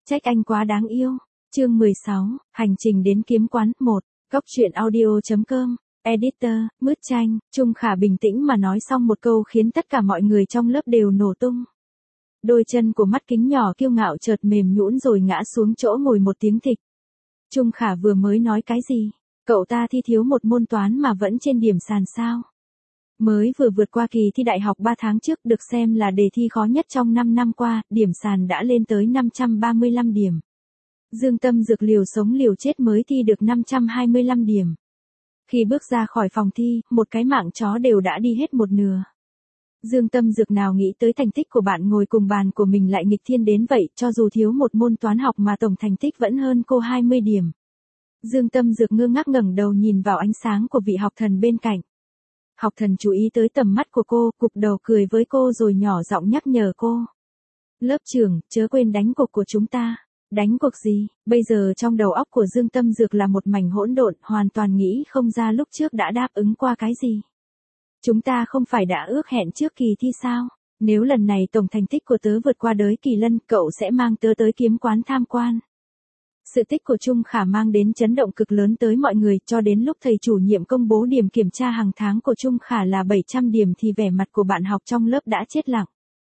Trách anh quá đáng yêu. Chương 16, hành trình đến kiếm quán 1. Góc truyện audio.com. Editor, Mứt Chanh. Trung Khả bình tĩnh mà nói xong một câu khiến tất cả mọi người trong lớp đều nổ tung. Đôi chân của mắt kính nhỏ kiêu ngạo chợt mềm nhũn rồi ngã xuống chỗ ngồi một tiếng thịch. Trung Khả vừa mới nói cái gì? Cậu ta thi thiếu một môn toán mà vẫn trên điểm sàn sao? Mới vừa vượt qua kỳ thi đại học 3 tháng trước được xem là đề thi khó nhất trong 5 năm qua, điểm sàn đã lên tới 535 điểm. Dương Tâm Dược liều sống liều chết mới thi được 525 điểm. Khi bước ra khỏi phòng thi, một cái mạng chó đều đã đi hết một nửa. Dương Tâm Dược nào nghĩ tới thành tích của bạn ngồi cùng bàn của mình lại nghịch thiên đến vậy, cho dù thiếu một môn toán học mà tổng thành tích vẫn hơn cô 20 điểm. Dương Tâm Dược ngơ ngác ngẩng đầu nhìn vào ánh sáng của vị học thần bên cạnh. Học thần chú ý tới tầm mắt của cô, cụp đầu cười với cô rồi nhỏ giọng nhắc nhở cô. Lớp trưởng, chớ quên đánh cuộc của chúng ta. Đánh cuộc gì? Bây giờ trong đầu óc của Dương Tâm Dược là một mảnh hỗn độn, hoàn toàn nghĩ không ra lúc trước đã đáp ứng qua cái gì. Chúng ta không phải đã ước hẹn trước kỳ thi sao? Nếu lần này tổng thành tích của tớ vượt qua Đới Kỳ Lân, cậu sẽ mang tớ tới kiếm quán tham quan. Sự tích của Trung Khả mang đến chấn động cực lớn tới mọi người, cho đến lúc thầy chủ nhiệm công bố điểm kiểm tra hàng tháng của Trung Khả là 700 điểm thì vẻ mặt của bạn học trong lớp đã chết lặng.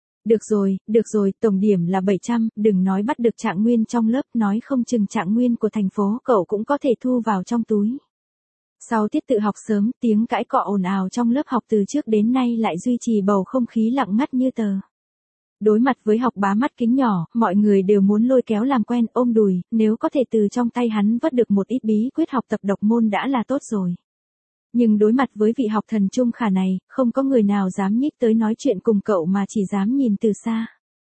Được rồi, tổng điểm là 700, đừng nói bắt được trạng nguyên trong lớp, nói không chừng trạng nguyên của thành phố cậu cũng có thể thu vào trong túi. Sau tiết tự học sớm, tiếng cãi cọ ồn ào trong lớp học từ trước đến nay lại duy trì bầu không khí lặng ngắt như tờ. Đối mặt với học bá mắt kính nhỏ, mọi người đều muốn lôi kéo làm quen, ôm đùi, nếu có thể từ trong tay hắn vớt được một ít bí quyết học tập độc môn đã là tốt rồi. Nhưng đối mặt với vị học thần Trung Khả này, không có người nào dám nhích tới nói chuyện cùng cậu mà chỉ dám nhìn từ xa.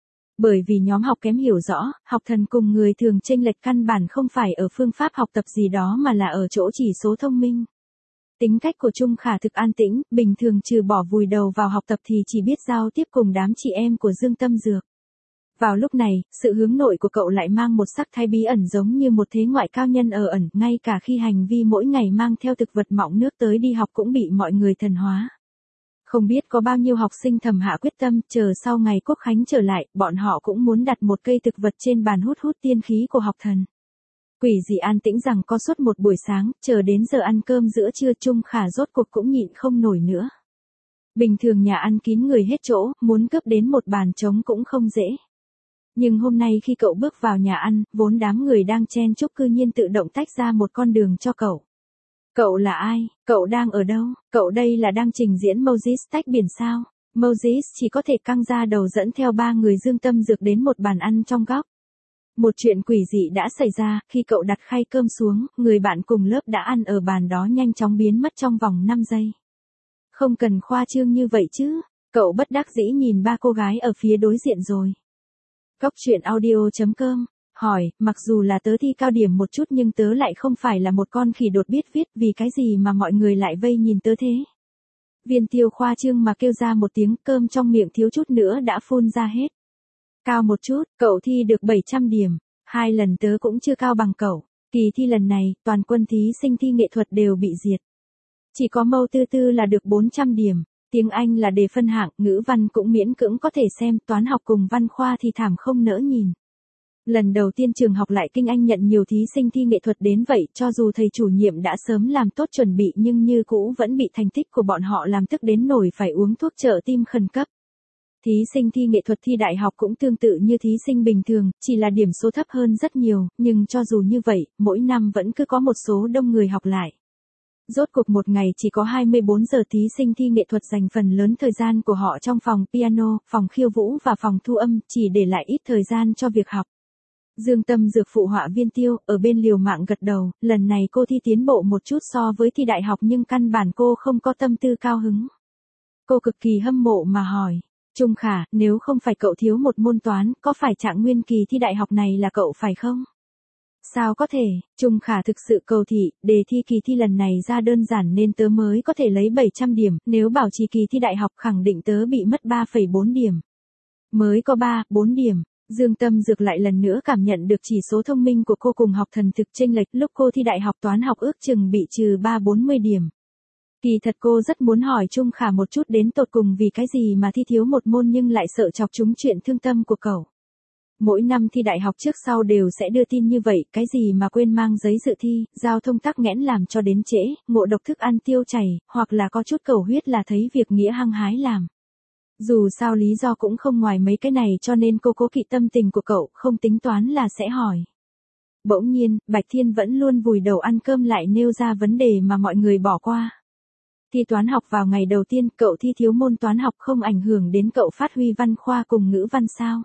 Bởi vì nhóm học kém hiểu rõ, học thần cùng người thường chênh lệch căn bản không phải ở phương pháp học tập gì đó mà là ở chỗ chỉ số thông minh. Tính cách của Trung Khả thực an tĩnh, bình thường trừ bỏ vùi đầu vào học tập thì chỉ biết giao tiếp cùng đám chị em của Dương Tâm Dược. Vào lúc này, sự hướng nội của cậu lại mang một sắc thái bí ẩn giống như một thế ngoại cao nhân ở ẩn, ngay cả khi hành vi mỗi ngày mang theo thực vật mọng nước tới đi học cũng bị mọi người thần hóa. Không biết có bao nhiêu học sinh thầm hạ quyết tâm, chờ sau ngày Quốc Khánh trở lại, bọn họ cũng muốn đặt một cây thực vật trên bàn hút tiên khí của học thần. Quỷ dị an tĩnh rằng có suốt một buổi sáng, chờ đến giờ ăn cơm giữa trưa Trung Khả rốt cuộc cũng nhịn không nổi nữa. Bình thường nhà ăn kín người hết chỗ, muốn cướp đến một bàn trống cũng không dễ. Nhưng hôm nay khi cậu bước vào nhà ăn, vốn đám người đang chen chúc cư nhiên tự động tách ra một con đường cho cậu. Cậu là ai? Cậu đang ở đâu? Cậu đây là đang trình diễn Moses tách biển sao? Moses chỉ có thể căng ra đầu dẫn theo 3 người Dương Tâm Dược đến một bàn ăn trong góc. Một chuyện quỷ dị đã xảy ra, khi cậu đặt khay cơm xuống, người bạn cùng lớp đã ăn ở bàn đó nhanh chóng biến mất trong vòng 5 giây. Không cần khoa trương như vậy chứ, cậu bất đắc dĩ nhìn 3 cô gái ở phía đối diện rồi. Góc truyện audio.com, hỏi, mặc dù là tớ thi cao điểm một chút nhưng tớ lại không phải là một con khỉ đột biết viết, vì cái gì mà mọi người lại vây nhìn tớ thế? Viên Tiêu khoa trương mà kêu ra một tiếng, cơm trong miệng thiếu chút nữa đã phun ra hết. Cao một chút, cậu thi được 700 điểm, 2 lần tớ cũng chưa cao bằng cậu. Kỳ thi lần này, toàn quân thí sinh thi nghệ thuật đều bị diệt. Chỉ có Mâu Tư Tư là được 400 điểm, tiếng Anh là đề phân hạng, ngữ văn cũng miễn cưỡng có thể xem, toán học cùng văn khoa thì thảm không nỡ nhìn. Lần đầu tiên trường học lại kinh anh nhận nhiều thí sinh thi nghệ thuật đến vậy, cho dù thầy chủ nhiệm đã sớm làm tốt chuẩn bị nhưng như cũ vẫn bị thành tích của bọn họ làm tức đến nổi phải uống thuốc trợ tim khẩn cấp. Thí sinh thi nghệ thuật thi đại học cũng tương tự như thí sinh bình thường, chỉ là điểm số thấp hơn rất nhiều, nhưng cho dù như vậy, mỗi năm vẫn cứ có một số đông người học lại. Rốt cuộc một ngày chỉ có 24 giờ thí sinh thi nghệ thuật dành phần lớn thời gian của họ trong phòng piano, phòng khiêu vũ và phòng thu âm, chỉ để lại ít thời gian cho việc học. Dương Tâm Dược phụ họa Viên Tiêu, ở bên liều mạng gật đầu, lần này cô thi tiến bộ một chút so với thi đại học nhưng căn bản cô không có tâm tư cao hứng. Cô cực kỳ hâm mộ mà hỏi. Trung Khả, nếu không phải cậu thiếu một môn toán, có phải trạng nguyên kỳ thi đại học này là cậu phải không? Sao có thể, Trung Khả thực sự cầu thị, đề thi kỳ thi lần này ra đơn giản nên tớ mới có thể lấy 700 điểm, nếu bảo trì kỳ thi đại học khẳng định tớ bị mất 3,4 điểm. Mới có 3-4 điểm, Dương Tâm Dược lại lần nữa cảm nhận được chỉ số thông minh của cô cùng học thần thực chênh lệch, lúc cô thi đại học toán học ước chừng bị trừ 3-40 điểm. Kỳ thật cô rất muốn hỏi Trung Khả một chút đến tột cùng vì cái gì mà thi thiếu một môn nhưng lại sợ chọc trúng chuyện thương tâm của cậu. Mỗi năm thi đại học trước sau đều sẽ đưa tin như vậy, cái gì mà quên mang giấy dự thi, giao thông tắc nghẽn làm cho đến trễ, ngộ độc thức ăn tiêu chảy, hoặc là có chút cầu huyết là thấy việc nghĩa hăng hái làm. Dù sao lý do cũng không ngoài mấy cái này cho nên cô cố kỵ tâm tình của cậu, không tính toán là sẽ hỏi. Bỗng nhiên, Bạch Thiên vẫn luôn vùi đầu ăn cơm lại nêu ra vấn đề mà mọi người bỏ qua. Thi toán học vào ngày đầu tiên, cậu thi thiếu môn toán học không ảnh hưởng đến cậu phát huy văn khoa cùng ngữ văn sao?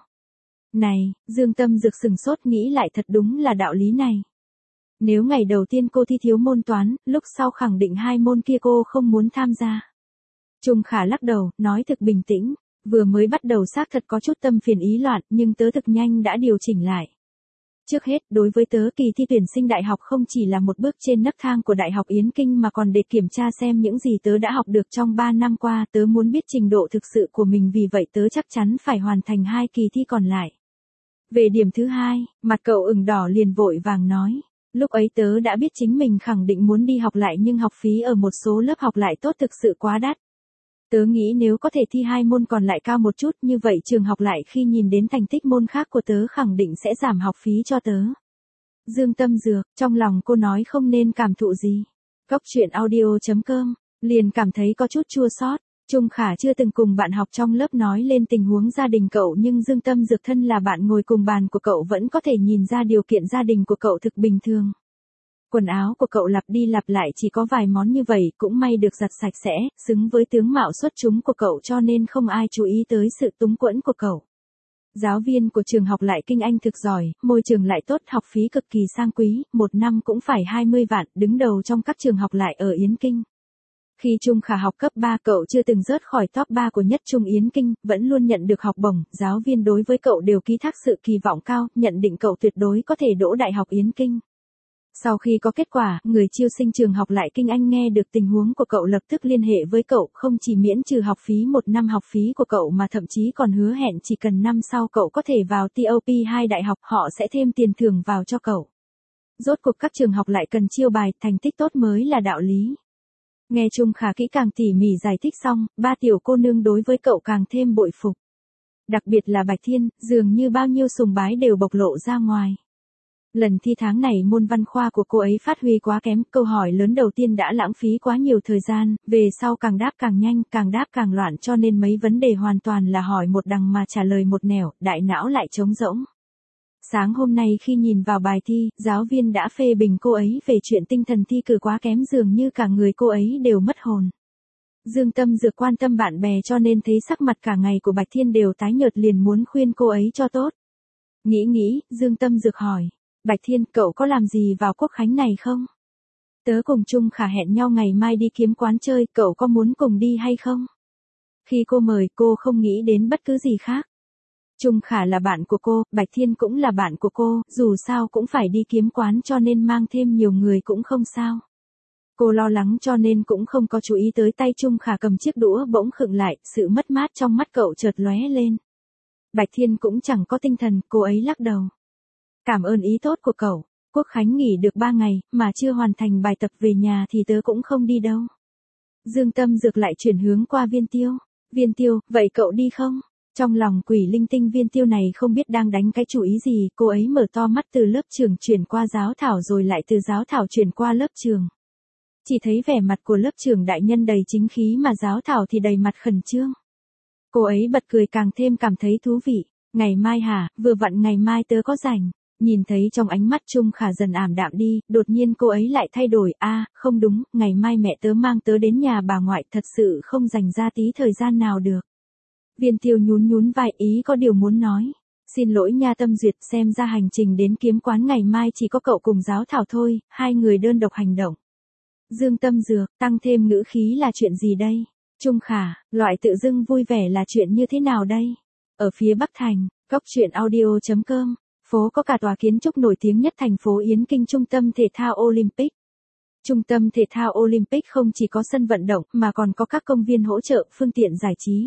Này, Dương Tâm Dược sừng sốt nghĩ lại thật đúng là đạo lý này. Nếu ngày đầu tiên cô thi thiếu môn toán, lúc sau khẳng định hai môn kia cô không muốn tham gia. Trung Khả lắc đầu, nói thực bình tĩnh, vừa mới bắt đầu xác thật có chút tâm phiền ý loạn, nhưng tớ thực nhanh đã điều chỉnh lại. Trước hết, đối với tớ kỳ thi tuyển sinh đại học không chỉ là một bước trên nấc thang của Đại học Yến Kinh mà còn để kiểm tra xem những gì tớ đã học được trong 3 năm qua, tớ muốn biết trình độ thực sự của mình vì vậy tớ chắc chắn phải hoàn thành 2 kỳ thi còn lại. Về điểm thứ hai, mặt cậu ửng đỏ liền vội vàng nói. Lúc ấy tớ đã biết chính mình khẳng định muốn đi học lại nhưng học phí ở một số lớp học lại tốt thực sự quá đắt. Tớ nghĩ nếu có thể thi 2 môn còn lại cao một chút như vậy trường học lại khi nhìn đến thành tích môn khác của tớ khẳng định sẽ giảm học phí cho tớ. Dương Tâm Dược, trong lòng cô nói không nên cảm thụ gì. Cóc truyện audio.com, liền cảm thấy có chút chua xót. Trung Khả chưa từng cùng bạn học trong lớp nói lên tình huống gia đình cậu nhưng Dương Tâm Dược thân là bạn ngồi cùng bàn của cậu vẫn có thể nhìn ra điều kiện gia đình của cậu thực bình thường. Quần áo của cậu lặp đi lặp lại chỉ có vài món như vậy cũng may được giặt sạch sẽ, xứng với tướng mạo xuất chúng của cậu cho nên không ai chú ý tới sự túng quẫn của cậu. Giáo viên của trường học lại kinh anh thực giỏi, môi trường lại tốt, học phí cực kỳ sang quý, một năm cũng phải 20 vạn, đứng đầu trong các trường học lại ở Yến Kinh. Khi Trung Khả học cấp 3 cậu chưa từng rớt khỏi top 3 của nhất Trung Yến Kinh, vẫn luôn nhận được học bổng, giáo viên đối với cậu đều ký thác sự kỳ vọng cao, nhận định cậu tuyệt đối có thể đỗ Đại học Yến Kinh. Sau khi có kết quả, người chiêu sinh trường học lại kinh anh nghe được tình huống của cậu lập tức liên hệ với cậu, không chỉ miễn trừ học phí một năm học phí của cậu mà thậm chí còn hứa hẹn chỉ cần năm sau cậu có thể vào TOP2 đại học họ sẽ thêm tiền thưởng vào cho cậu. Rốt cuộc các trường học lại cần chiêu bài, thành tích tốt mới là đạo lý. Nghe Trung Khả kỹ càng tỉ mỉ giải thích xong, ba tiểu cô nương đối với cậu càng thêm bội phục. Đặc biệt là Bạch Thiên, dường như bao nhiêu sùng bái đều bộc lộ ra ngoài. Lần thi tháng này môn văn khoa của cô ấy phát huy quá kém, câu hỏi lớn đầu tiên đã lãng phí quá nhiều thời gian, về sau càng đáp càng nhanh, càng đáp càng loạn cho nên mấy vấn đề hoàn toàn là hỏi một đằng mà trả lời một nẻo, đại não lại trống rỗng. Sáng hôm nay khi nhìn vào bài thi, giáo viên đã phê bình cô ấy về chuyện tinh thần thi cử quá kém dường như cả người cô ấy đều mất hồn. Dương Tâm Dược quan tâm bạn bè cho nên thấy sắc mặt cả ngày của Bạch Thiên đều tái nhợt liền muốn khuyên cô ấy cho tốt. Nghĩ, Dương Tâm Dược hỏi. Bạch Thiên, cậu có làm gì vào quốc khánh này không? Tớ cùng Trung Khả hẹn nhau ngày mai đi kiếm quán chơi, cậu có muốn cùng đi hay không? Khi cô mời cô không nghĩ đến bất cứ gì khác. Trung Khả là bạn của cô, Bạch Thiên cũng là bạn của cô, dù sao cũng phải đi kiếm quán cho nên mang thêm nhiều người cũng không sao. Cô lo lắng cho nên cũng không có chú ý tới tay Trung Khả cầm chiếc đũa bỗng khựng lại, sự mất mát trong mắt cậu chợt lóe lên. Bạch Thiên cũng chẳng có tinh thần, cô ấy lắc đầu. Cảm ơn ý tốt của cậu, Quốc khánh nghỉ được 3 ngày, mà chưa hoàn thành bài tập về nhà thì tớ cũng không đi đâu. Dương Tâm Dược lại chuyển hướng qua Viên Tiêu. Viên Tiêu, vậy cậu đi không? Trong lòng quỷ linh tinh Viên Tiêu này không biết đang đánh cái chủ ý gì, cô ấy mở to mắt từ lớp trường chuyển qua giáo thảo rồi lại từ giáo thảo chuyển qua lớp trường. Chỉ thấy vẻ mặt của lớp trưởng đại nhân đầy chính khí mà giáo thảo thì đầy mặt khẩn trương. Cô ấy bật cười càng thêm cảm thấy thú vị. Ngày mai hả, vừa vặn ngày mai tớ có rảnh. Nhìn thấy trong ánh mắt Trung Khả dần ảm đạm đi, đột nhiên cô ấy lại thay đổi, không đúng, ngày mai mẹ tớ mang tớ đến nhà bà ngoại thật sự không dành ra tí thời gian nào được. Viên Tiêu nhún vai ý có điều muốn nói. Xin lỗi nha Tâm Duyệt, xem ra hành trình đến kiếm quán ngày mai chỉ có cậu cùng giáo thảo thôi, hai người đơn độc hành động. Dương Tâm Dược, tăng thêm ngữ khí là chuyện gì đây? Trung Khả, loại tự dưng vui vẻ là chuyện như thế nào đây? Ở phía Bắc Thành, Cóc truyện audio.com, phố có cả tòa kiến trúc nổi tiếng nhất thành phố Yến Kinh Trung tâm Thể thao Olympic. Trung tâm Thể thao Olympic không chỉ có sân vận động mà còn có các công viên hỗ trợ, phương tiện giải trí,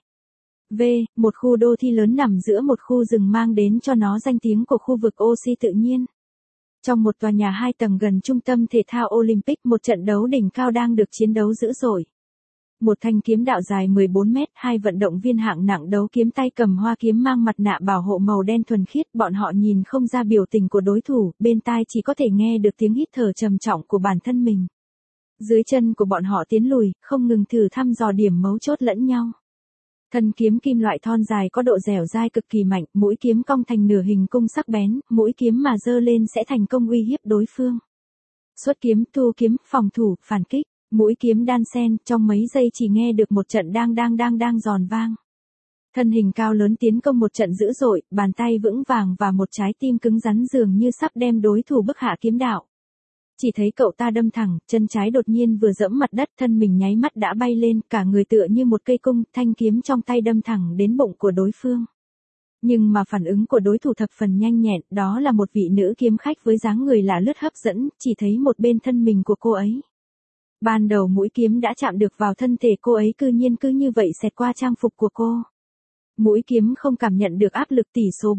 một khu đô thị lớn nằm giữa một khu rừng mang đến cho nó danh tiếng của khu vực oxy tự nhiên. Trong một tòa nhà 2 tầng gần Trung tâm Thể thao Olympic, một trận đấu đỉnh cao đang được chiến đấu dữ dội. Một thanh kiếm đạo dài 14 mét, hai vận động viên hạng nặng đấu kiếm tay cầm hoa kiếm mang mặt nạ bảo hộ màu đen thuần khiết, bọn họ nhìn không ra biểu tình của đối thủ, bên tai chỉ có thể nghe được tiếng hít thở trầm trọng của bản thân mình. Dưới chân của bọn họ tiến lùi, không ngừng thử thăm dò điểm mấu chốt lẫn nhau. Thân kiếm kim loại thon dài có độ dẻo dai cực kỳ mạnh, mũi kiếm cong thành nửa hình cung sắc bén, mũi kiếm mà giơ lên sẽ thành công uy hiếp đối phương. Xuất kiếm, thu kiếm, phòng thủ, phản kích, mũi kiếm đan xen, trong mấy giây chỉ nghe được một trận đang giòn vang. Thân hình cao lớn tiến công một trận dữ dội, bàn tay vững vàng và một trái tim cứng rắn dường như sắp đem đối thủ bức hạ kiếm đạo. Chỉ thấy cậu ta đâm thẳng, chân trái đột nhiên vừa dẫm mặt đất, thân mình nháy mắt đã bay lên, cả người tựa như một cây cung, thanh kiếm trong tay đâm thẳng đến bụng của đối phương. Nhưng mà phản ứng của đối thủ thập phần nhanh nhẹn, đó là một vị nữ kiếm khách với dáng người lạ lướt hấp dẫn, chỉ thấy một bên thân mình của cô ấy. Ban đầu mũi kiếm đã chạm được vào thân thể cô ấy, cứ như vậy xẹt qua trang phục của cô. Mũi kiếm không cảm nhận được áp lực, tỷ số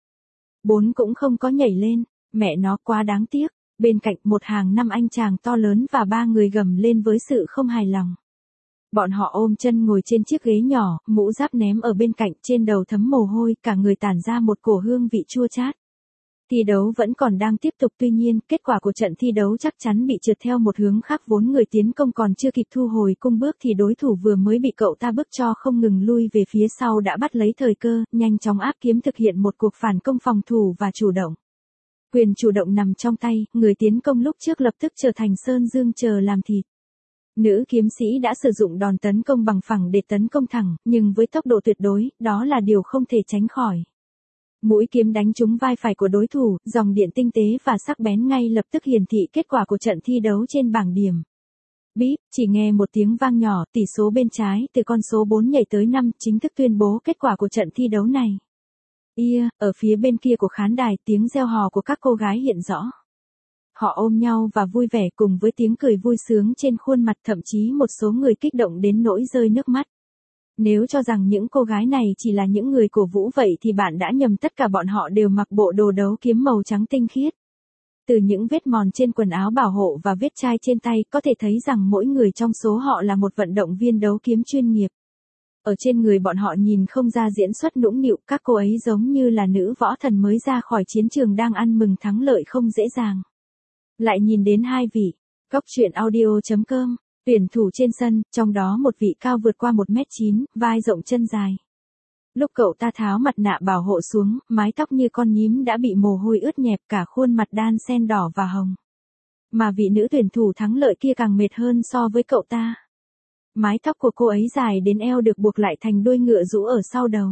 4 cũng không có nhảy lên, mẹ nó quá đáng tiếc. Bên cạnh một hàng 5 anh chàng to lớn và 3 người gầm lên với sự không hài lòng. Bọn họ ôm chân ngồi trên chiếc ghế nhỏ, mũ giáp ném ở bên cạnh, trên đầu thấm mồ hôi, cả người tản ra một cổ hương vị chua chát. Thi đấu vẫn còn đang tiếp tục, tuy nhiên, kết quả của trận thi đấu chắc chắn bị trượt theo một hướng khác, vốn người tiến công còn chưa kịp thu hồi cung bước thì đối thủ vừa mới bị cậu ta bức cho không ngừng lui về phía sau đã bắt lấy thời cơ, nhanh chóng áp kiếm thực hiện một cuộc phản công phòng thủ và chủ động. Quyền chủ động nằm trong tay, người tiến công lúc trước lập tức trở thành sơn dương chờ làm thịt. Nữ kiếm sĩ đã sử dụng đòn tấn công bằng phẳng để tấn công thẳng, nhưng với tốc độ tuyệt đối, đó là điều không thể tránh khỏi. Mũi kiếm đánh trúng vai phải của đối thủ, dòng điện tinh tế và sắc bén ngay lập tức hiển thị kết quả của trận thi đấu trên bảng điểm. Bíp, chỉ nghe một tiếng vang nhỏ, tỷ số bên trái từ con số 4 nhảy tới 5, chính thức tuyên bố kết quả của trận thi đấu này. Ở phía bên kia của khán đài, tiếng reo hò của các cô gái hiện rõ. Họ ôm nhau và vui vẻ cùng với tiếng cười vui sướng trên khuôn mặt, thậm chí một số người kích động đến nỗi rơi nước mắt. Nếu cho rằng những cô gái này chỉ là những người cổ vũ vậy thì bạn đã nhầm, tất cả bọn họ đều mặc bộ đồ đấu kiếm màu trắng tinh khiết. Từ những vết mòn trên quần áo bảo hộ và vết chai trên tay, có thể thấy rằng mỗi người trong số họ là một vận động viên đấu kiếm chuyên nghiệp. Ở trên người bọn họ nhìn không ra diễn xuất nũng nịu, các cô ấy giống như là nữ võ thần mới ra khỏi chiến trường đang ăn mừng thắng lợi không dễ dàng. Lại nhìn đến hai vị, Cóc truyện audio.com, tuyển thủ trên sân, trong đó một vị cao vượt qua 1m9, vai rộng chân dài. Lúc cậu ta tháo mặt nạ bảo hộ xuống, mái tóc như con nhím đã bị mồ hôi ướt nhẹp, cả khuôn mặt đan xen đỏ và hồng. Mà vị nữ tuyển thủ thắng lợi kia càng mệt hơn so với cậu ta. Mái tóc của cô ấy dài đến eo được buộc lại thành đuôi ngựa rũ ở sau đầu.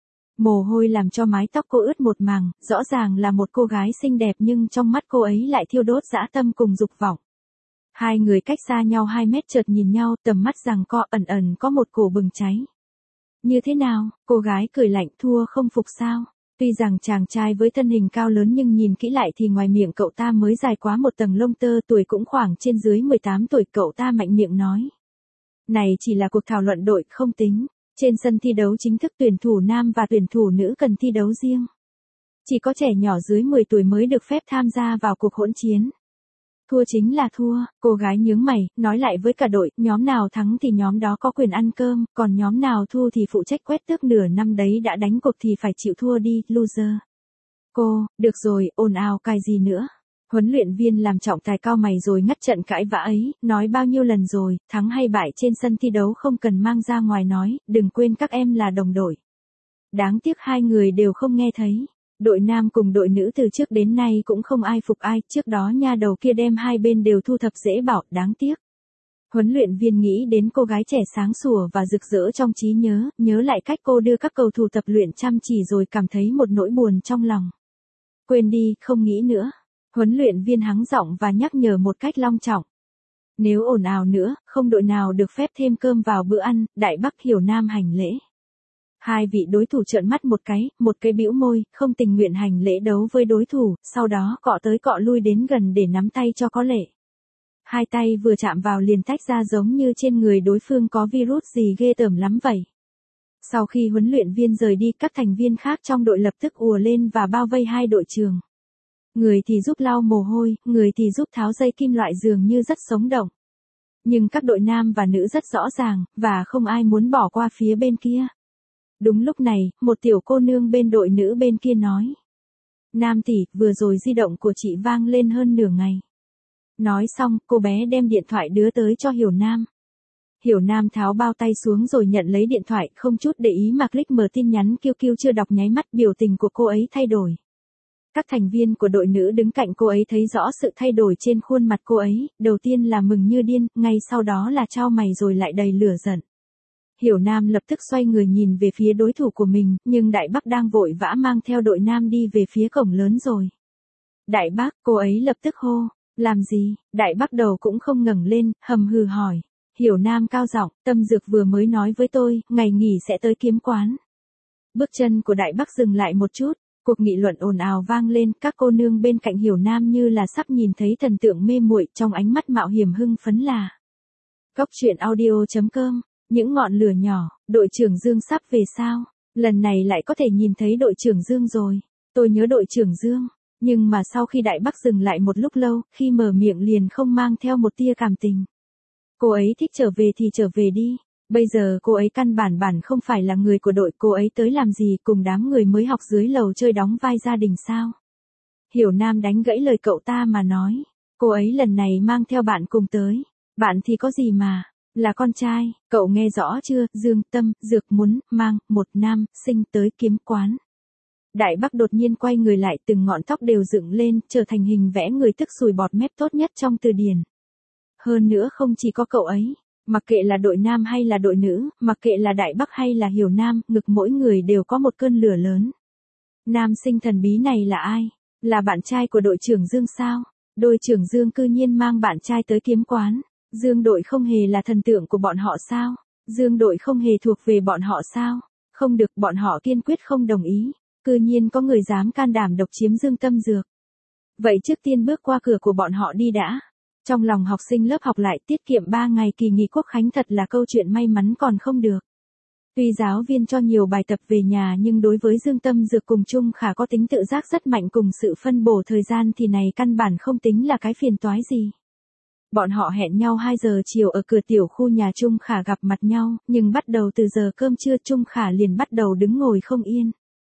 Mồ hôi làm cho mái tóc cô ướt một màng, rõ ràng là một cô gái xinh đẹp nhưng trong mắt cô ấy lại thiêu đốt dã tâm cùng dục vọng. Hai người cách xa nhau 2 mét chợt nhìn nhau, tầm mắt giằng co, ẩn ẩn có một cổ bừng cháy. Như thế nào, cô gái cười lạnh, thua không phục sao? Tuy rằng chàng trai với thân hình cao lớn nhưng nhìn kỹ lại thì ngoài miệng cậu ta mới dài quá một tầng lông tơ, tuổi cũng khoảng trên dưới 18 tuổi, cậu ta mạnh miệng nói. Này chỉ là cuộc thảo luận đội, không tính. Trên sân thi đấu chính thức, tuyển thủ nam và tuyển thủ nữ cần thi đấu riêng. Chỉ có trẻ nhỏ dưới 10 tuổi mới được phép tham gia vào cuộc hỗn chiến. Thua chính là thua, cô gái nhướng mày, nói lại với cả đội, nhóm nào thắng thì nhóm đó có quyền ăn cơm, còn nhóm nào thua thì phụ trách quét tước, nửa năm đấy đã đánh cuộc thì phải chịu thua đi, loser. Cô, được rồi, ồn ào cái gì nữa. Huấn luyện viên làm trọng tài cao mày rồi ngắt trận cãi vã ấy, nói bao nhiêu lần rồi, thắng hay bại trên sân thi đấu không cần mang ra ngoài nói, đừng quên các em là đồng đội. Đáng tiếc hai người đều không nghe thấy. Đội nam cùng đội nữ từ trước đến nay cũng không ai phục ai, trước đó nha đầu kia đem hai bên đều thu thập dễ bảo, đáng tiếc. Huấn luyện viên nghĩ đến cô gái trẻ sáng sủa và rực rỡ trong trí nhớ lại cách cô đưa các cầu thủ tập luyện chăm chỉ rồi cảm thấy một nỗi buồn trong lòng. Quên đi, không nghĩ nữa. Huấn luyện viên hắng giọng và nhắc nhở một cách long trọng. Nếu ồn ào nữa, không đội nào được phép thêm cơm vào bữa ăn, Đại Bắc hiểu Nam hành lễ. Hai vị đối thủ trợn mắt một cái bĩu môi, không tình nguyện hành lễ đấu với đối thủ, sau đó cọ tới cọ lui đến gần để nắm tay cho có lệ. Hai tay vừa chạm vào liền tách ra giống như trên người đối phương có virus gì ghê tởm lắm vậy. Sau khi huấn luyện viên rời đi, các thành viên khác trong đội lập tức ùa lên và bao vây hai đội trưởng. Người thì giúp lau mồ hôi, người thì giúp tháo dây kim loại dường như rất sống động. Nhưng các đội nam và nữ rất rõ ràng, và không ai muốn bỏ qua phía bên kia. Đúng lúc này, một tiểu cô nương bên đội nữ bên kia nói. Nam tỷ, vừa rồi di động của chị vang lên hơn nửa ngày. Nói xong, cô bé đem điện thoại đưa tới cho Hiểu Nam. Hiểu Nam tháo bao tay xuống rồi nhận lấy điện thoại, không chút để ý mà click mở tin nhắn kêu kêu chưa đọc, nháy mắt biểu tình của cô ấy thay đổi. Các thành viên của đội nữ đứng cạnh cô ấy thấy rõ sự thay đổi trên khuôn mặt cô ấy, đầu tiên là mừng như điên, ngay sau đó là chau mày rồi lại đầy lửa giận. Hiểu Nam lập tức xoay người nhìn về phía đối thủ của mình, nhưng Đại Bác đang vội vã mang theo đội nam đi về phía cổng lớn rồi. Đại Bác, cô ấy lập tức hô, làm gì? Đại Bác đầu cũng không ngẩng lên, hầm hừ hỏi. Hiểu Nam cao giọng, Tâm Dược vừa mới nói với tôi, ngày nghỉ sẽ tới kiếm quán. Bước chân của Đại Bác dừng lại một chút, cuộc nghị luận ồn ào vang lên, các cô nương bên cạnh Hiểu Nam như là sắp nhìn thấy thần tượng mê muội, trong ánh mắt mạo hiểm hưng phấn là. Cóc truyện audio.com, những ngọn lửa nhỏ, đội trưởng Dương sắp về sao? Lần này lại có thể nhìn thấy đội trưởng Dương rồi. Tôi nhớ đội trưởng Dương, nhưng mà sau khi Đại Bác dừng lại một lúc lâu, khi mở miệng liền không mang theo một tia cảm tình. Cô ấy thích trở về thì trở về đi. Bây giờ cô ấy căn bản không phải là người của đội, cô ấy tới làm gì cùng đám người mới học dưới lầu chơi đóng vai gia đình sao? Hiểu Nam đánh gãy lời cậu ta mà nói. Cô ấy lần này mang theo bạn cùng tới. Bạn thì có gì mà, là con trai, cậu nghe rõ chưa? Dương, Tâm, Dược muốn mang một nam sinh tới kiếm quán. Đại Bác đột nhiên quay người lại, từng ngọn tóc đều dựng lên, trở thành hình vẽ người tức sùi bọt mép tốt nhất trong từ điển. Hơn nữa không chỉ có cậu ấy, mặc kệ là đội nam hay là đội nữ, mặc kệ là Đại Bác hay là Hiểu Nam, ngực mỗi người đều có một cơn lửa lớn. Nam sinh thần bí này là ai? Là bạn trai của đội trưởng Dương sao? Đội trưởng Dương cư nhiên mang bạn trai tới kiếm quán. Dương đội không hề là thần tượng của bọn họ sao? Dương đội không hề thuộc về bọn họ sao? Không được, bọn họ kiên quyết không đồng ý. Cư nhiên có người dám can đảm độc chiếm Dương Tâm Dược. Vậy trước tiên bước qua cửa của bọn họ đi đã. Trong lòng học sinh lớp học lại tiết kiệm 3 ngày kỳ nghỉ Quốc khánh thật là câu chuyện may mắn còn không được. Tuy giáo viên cho nhiều bài tập về nhà nhưng đối với Dương Tâm Dược cùng Trung Khả có tính tự giác rất mạnh cùng sự phân bổ thời gian thì này căn bản không tính là cái phiền toái gì. Bọn họ hẹn nhau 2 giờ chiều ở cửa tiểu khu nhà Trung Khả gặp mặt nhau, nhưng bắt đầu từ giờ cơm trưa Trung Khả liền bắt đầu đứng ngồi không yên.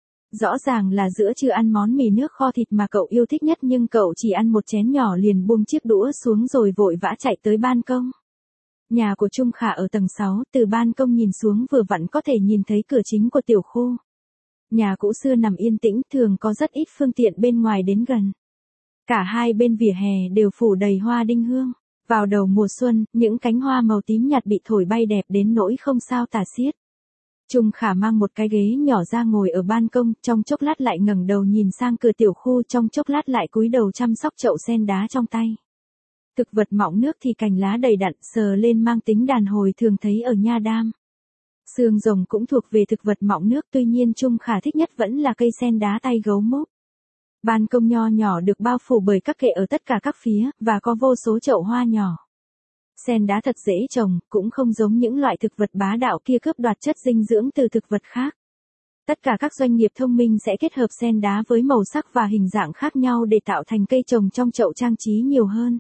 Rõ ràng là giữa trưa ăn món mì nước kho thịt mà cậu yêu thích nhất nhưng cậu chỉ ăn một chén nhỏ liền buông chiếc đũa xuống rồi vội vã chạy tới ban công. Nhà của Trung Khả ở tầng 6, từ ban công nhìn xuống vừa vặn có thể nhìn thấy cửa chính của tiểu khu. Nhà cũ xưa nằm yên tĩnh, thường có rất ít phương tiện bên ngoài đến gần. Cả hai bên vỉa hè đều phủ đầy hoa đinh hương. Vào đầu mùa xuân, những cánh hoa màu tím nhạt bị thổi bay đẹp đến nỗi không sao tả xiết. Trung Khả mang một cái ghế nhỏ ra ngồi ở ban công, trong chốc lát lại ngẩng đầu nhìn sang cửa tiểu khu, trong chốc lát lại cúi đầu chăm sóc chậu sen đá trong tay. Thực vật mọng nước thì cành lá đầy đặn, sờ lên mang tính đàn hồi thường thấy ở nha đam. Xương rồng cũng thuộc về thực vật mọng nước, tuy nhiên Trung Khả thích nhất vẫn là cây sen đá tay gấu mốc. Ban công nho nhỏ được bao phủ bởi các kệ ở tất cả các phía, và có vô số chậu hoa nhỏ. Sen đá thật dễ trồng, cũng không giống những loại thực vật bá đạo kia cướp đoạt chất dinh dưỡng từ thực vật khác. Tất cả các doanh nghiệp thông minh sẽ kết hợp sen đá với màu sắc và hình dạng khác nhau để tạo thành cây trồng trong chậu trang trí nhiều hơn.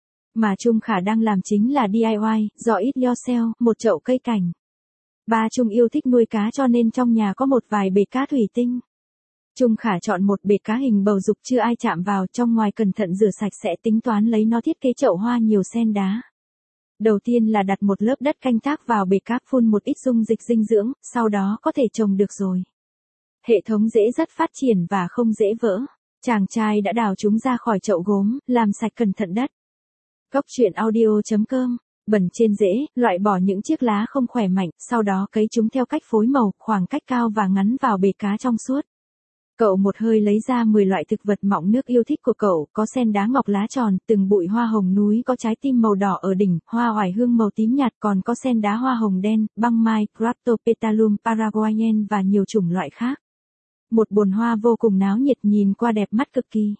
Mà Trung Khả đang làm chính là DIY, do it yourself, một chậu cây cảnh. Ba Trung yêu thích nuôi cá cho nên trong nhà có một vài bể cá thủy tinh. Trung Khả chọn một bể cá hình bầu dục chưa ai chạm vào, trong ngoài cẩn thận rửa sạch sẽ tính toán lấy nó thiết kế chậu hoa nhiều sen đá. Đầu tiên là đặt một lớp đất canh tác vào bể cá, phun một ít dung dịch dinh dưỡng, sau đó có thể trồng được rồi. Hệ thống rễ rất phát triển và không dễ vỡ. Chàng trai đã đào chúng ra khỏi chậu gốm, làm sạch cẩn thận đất. Cóc truyện audio.com, bẩn trên rễ, loại bỏ những chiếc lá không khỏe mạnh, sau đó cấy chúng theo cách phối màu, khoảng cách cao và ngắn vào bể cá trong suốt. Cậu một hơi lấy ra 10 loại thực vật mọng nước yêu thích của cậu, có sen đá ngọc lá tròn, từng bụi hoa hồng núi có trái tim màu đỏ ở đỉnh, hoa oải hương màu tím nhạt, còn có sen đá hoa hồng đen, băng mai, Graptopetalum paraguayen và nhiều chủng loại khác. Một bồn hoa vô cùng náo nhiệt, nhìn qua đẹp mắt cực kỳ.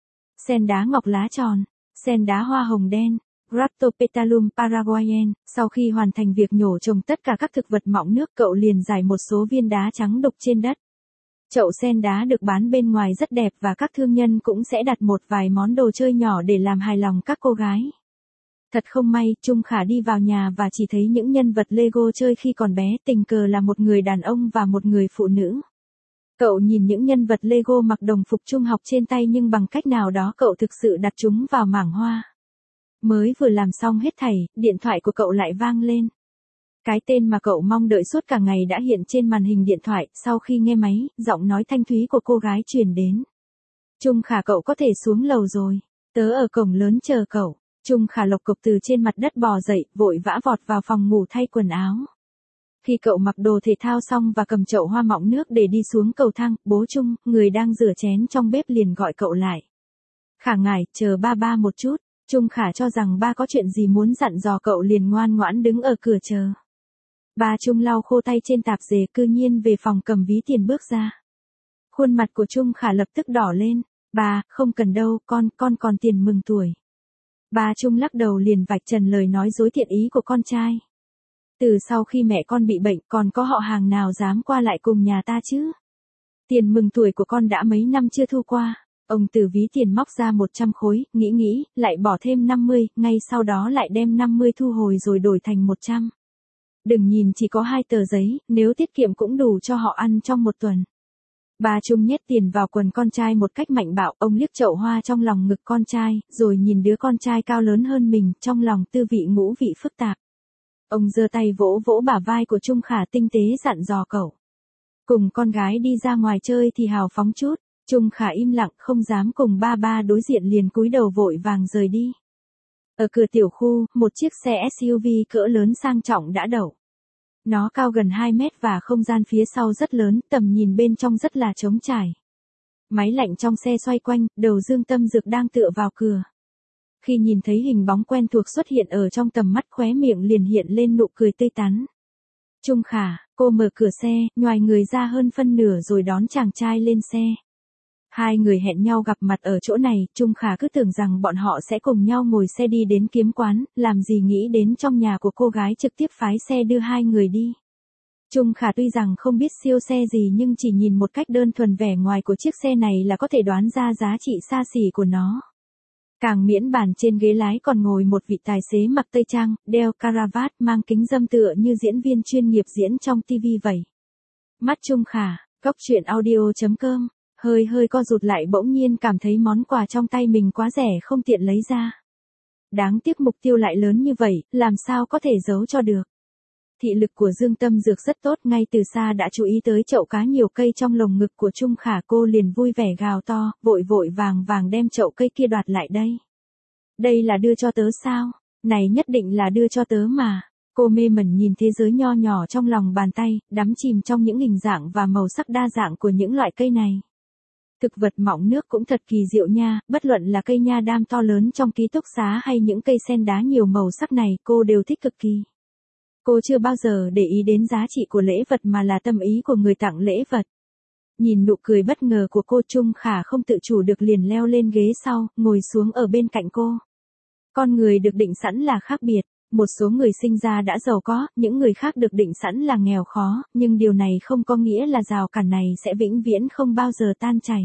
Sen đá ngọc lá tròn, sen đá hoa hồng đen, Graptopetalum paraguayen. Sau khi hoàn thành việc nhổ trồng tất cả các thực vật mọng nước, cậu liền rải một số viên đá trắng đục trên đất. Chậu sen đá được bán bên ngoài rất đẹp và các thương nhân cũng sẽ đặt một vài món đồ chơi nhỏ để làm hài lòng các cô gái. Thật không may, Trung Khả đi vào nhà và chỉ thấy những nhân vật Lego chơi khi còn bé, tình cờ là một người đàn ông và một người phụ nữ. Cậu nhìn những nhân vật Lego mặc đồng phục trung học trên tay nhưng bằng cách nào đó cậu thực sự đặt chúng vào mảng hoa. Mới vừa làm xong hết thảy, điện thoại của cậu lại vang lên. Cái tên mà cậu mong đợi suốt cả ngày đã hiện trên màn hình điện thoại, sau khi nghe máy, giọng nói thanh thúy của cô gái truyền đến. Trung Khả, cậu có thể xuống lầu rồi, tớ ở cổng lớn chờ cậu. Trung Khả lộc cộc từ trên mặt đất bò dậy, vội vã vọt vào phòng ngủ thay quần áo. Khi cậu mặc đồ thể thao xong và cầm chậu hoa mọng nước để đi xuống cầu thang, bố Trung, người đang rửa chén trong bếp liền gọi cậu lại. Khả ngài, chờ ba một chút. Trung Khả cho rằng ba có chuyện gì muốn dặn dò cậu liền ngoan ngoãn đứng ở cửa chờ. Ba Trung lau khô tay trên tạp dề cư nhiên về phòng cầm ví tiền bước ra. Khuôn mặt của Trung Khả lập tức đỏ lên. Ba, không cần đâu, con còn tiền mừng tuổi. Ba Trung lắc đầu liền vạch trần lời nói dối thiện ý của con trai. Từ sau khi mẹ con bị bệnh còn có họ hàng nào dám qua lại cùng nhà ta chứ? Tiền mừng tuổi của con đã mấy năm chưa thu qua. Ông từ ví tiền móc ra 100 khối, nghĩ, lại bỏ thêm 50, ngay sau đó lại đem 50 thu hồi rồi đổi thành 100. Đừng nhìn chỉ có 2 tờ giấy, nếu tiết kiệm cũng đủ cho họ ăn trong một tuần. Ba Trung nhét tiền vào quần con trai một cách mạnh bạo, ông liếc chậu hoa trong lòng ngực con trai, rồi nhìn đứa con trai cao lớn hơn mình, trong lòng tư vị ngũ vị phức tạp. Ông giơ tay vỗ vỗ bả vai của Trung Khả tinh tế dặn dò cậu. Cùng con gái đi ra ngoài chơi thì hào phóng chút. Trung Khả im lặng không dám cùng ba đối diện liền cúi đầu vội vàng rời đi. Ở cửa tiểu khu, một chiếc xe SUV cỡ lớn sang trọng đã đậu. Nó cao gần 2 mét và không gian phía sau rất lớn, tầm nhìn bên trong rất là trống trải. Máy lạnh trong xe xoay quanh, đầu Dương Tâm Dược đang tựa vào cửa. Khi nhìn thấy hình bóng quen thuộc xuất hiện ở trong tầm mắt, khóe miệng liền hiện lên nụ cười tươi tắn. Trung Khả, cô mở cửa xe, nhoài người ra hơn phân nửa rồi đón chàng trai lên xe. Hai người hẹn nhau gặp mặt ở chỗ này, Trung Khả cứ tưởng rằng bọn họ sẽ cùng nhau ngồi xe đi đến kiếm quán, làm gì nghĩ đến trong nhà của cô gái trực tiếp phái xe đưa hai người đi. Trung Khả tuy rằng không biết siêu xe gì nhưng chỉ nhìn một cách đơn thuần vẻ ngoài của chiếc xe này là có thể đoán ra giá trị xa xỉ của nó. Càng miễn bàn trên ghế lái còn ngồi một vị tài xế mặc tây trang, đeo caravat, mang kính râm tựa như diễn viên chuyên nghiệp diễn trong TV vậy. Mắt Trung Khả, Cóc Truyện Audio.com, hơi co rụt lại, bỗng nhiên cảm thấy món quà trong tay mình quá rẻ không tiện lấy ra. Đáng tiếc mục tiêu lại lớn như vậy, làm sao có thể giấu cho được. Thị lực của Dương Tâm Dược rất tốt, ngay từ xa đã chú ý tới chậu cá nhiều cây trong lồng ngực của Trung Khả, cô liền vui vẻ gào to, vội vàng đem chậu cây kia đoạt lại đây. Đây là đưa cho tớ sao? Này nhất định là đưa cho tớ mà. Cô mê mẩn nhìn thế giới nho nhỏ trong lòng bàn tay, đắm chìm trong những hình dạng và màu sắc đa dạng của những loại cây này. Thực vật mọng nước cũng thật kỳ diệu nha, bất luận là cây nha đam to lớn trong ký túc xá hay những cây sen đá nhiều màu sắc này, cô đều thích cực kỳ. Cô chưa bao giờ để ý đến giá trị của lễ vật mà là tâm ý của người tặng lễ vật. Nhìn nụ cười bất ngờ của cô, Trung Khả không tự chủ được liền leo lên ghế sau, ngồi xuống ở bên cạnh cô. Con người được định sẵn là khác biệt, một số người sinh ra đã giàu có, những người khác được định sẵn là nghèo khó, nhưng điều này không có nghĩa là rào cản này sẽ vĩnh viễn không bao giờ tan chảy.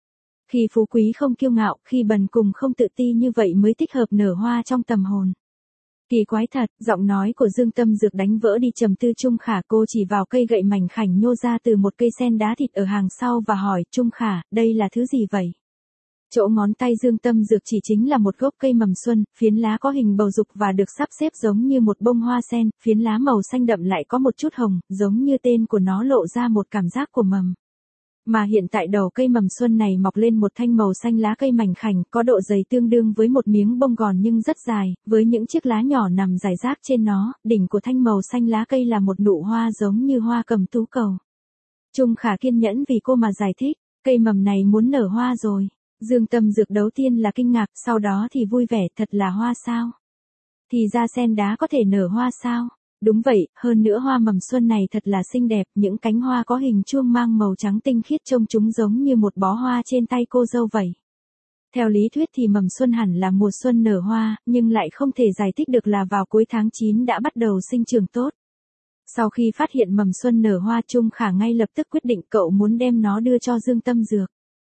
Khi phú quý không kiêu ngạo, khi bần cùng không tự ti, như vậy mới thích hợp nở hoa trong tâm hồn. Kỳ quái thật, giọng nói của Dương Tâm Dược đánh vỡ đi trầm tư Trung Khả, cô chỉ vào cây gậy mảnh khảnh nhô ra từ một cây sen đá thịt ở hàng sau và hỏi, Trung Khả, đây là thứ gì vậy? Chỗ ngón tay Dương Tâm Dược chỉ chính là một gốc cây mầm xuân, phiến lá có hình bầu dục và được sắp xếp giống như một bông hoa sen, phiến lá màu xanh đậm lại có một chút hồng, giống như tên của nó lộ ra một cảm giác của mầm. Mà hiện tại đầu cây mầm xuân này mọc lên một thanh màu xanh lá cây mảnh khảnh, có độ dày tương đương với một miếng bông gòn nhưng rất dài, với những chiếc lá nhỏ nằm rải rác trên nó, đỉnh của thanh màu xanh lá cây là một nụ hoa giống như hoa cầm tú cầu. Trung Khả kiên nhẫn vì cô mà giải thích, cây mầm này muốn nở hoa rồi. Dương Tâm Dược đầu tiên là kinh ngạc, sau đó thì vui vẻ, thật là hoa sao? Thì ra sen đá có thể nở hoa sao? Đúng vậy, hơn nữa hoa mầm xuân này thật là xinh đẹp, những cánh hoa có hình chuông mang màu trắng tinh khiết, trông chúng giống như một bó hoa trên tay cô dâu vậy. Theo lý thuyết thì mầm xuân hẳn là mùa xuân nở hoa, nhưng lại không thể giải thích được là vào cuối tháng 9 đã bắt đầu sinh trưởng tốt. Sau khi phát hiện mầm xuân nở hoa, Trung Khả ngay lập tức quyết định cậu muốn đem nó đưa cho Dương Tâm Dược.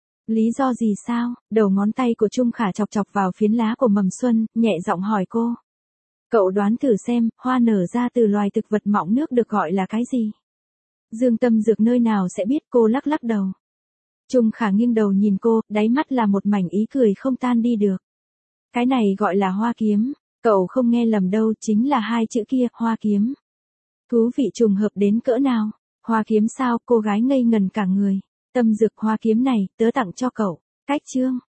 Lý do gì sao? Đầu ngón tay của Trung Khả chọc vào phiến lá của mầm xuân, nhẹ giọng hỏi cô. Cậu đoán thử xem, hoa nở ra từ loài thực vật mọng nước được gọi là cái gì? Dương Tâm Dược nơi nào sẽ biết, cô lắc lắc đầu. Trung Khả nghiêng đầu nhìn cô, đáy mắt là một mảnh ý cười không tan đi được. Cái này gọi là hoa kiếm, cậu không nghe lầm đâu, chính là hai chữ kia, hoa kiếm. Thú vị trùng hợp đến cỡ nào? Hoa kiếm sao? Cô gái ngây ngần cả người. Tâm Dược, hoa kiếm này, tớ tặng cho cậu. Cách chương.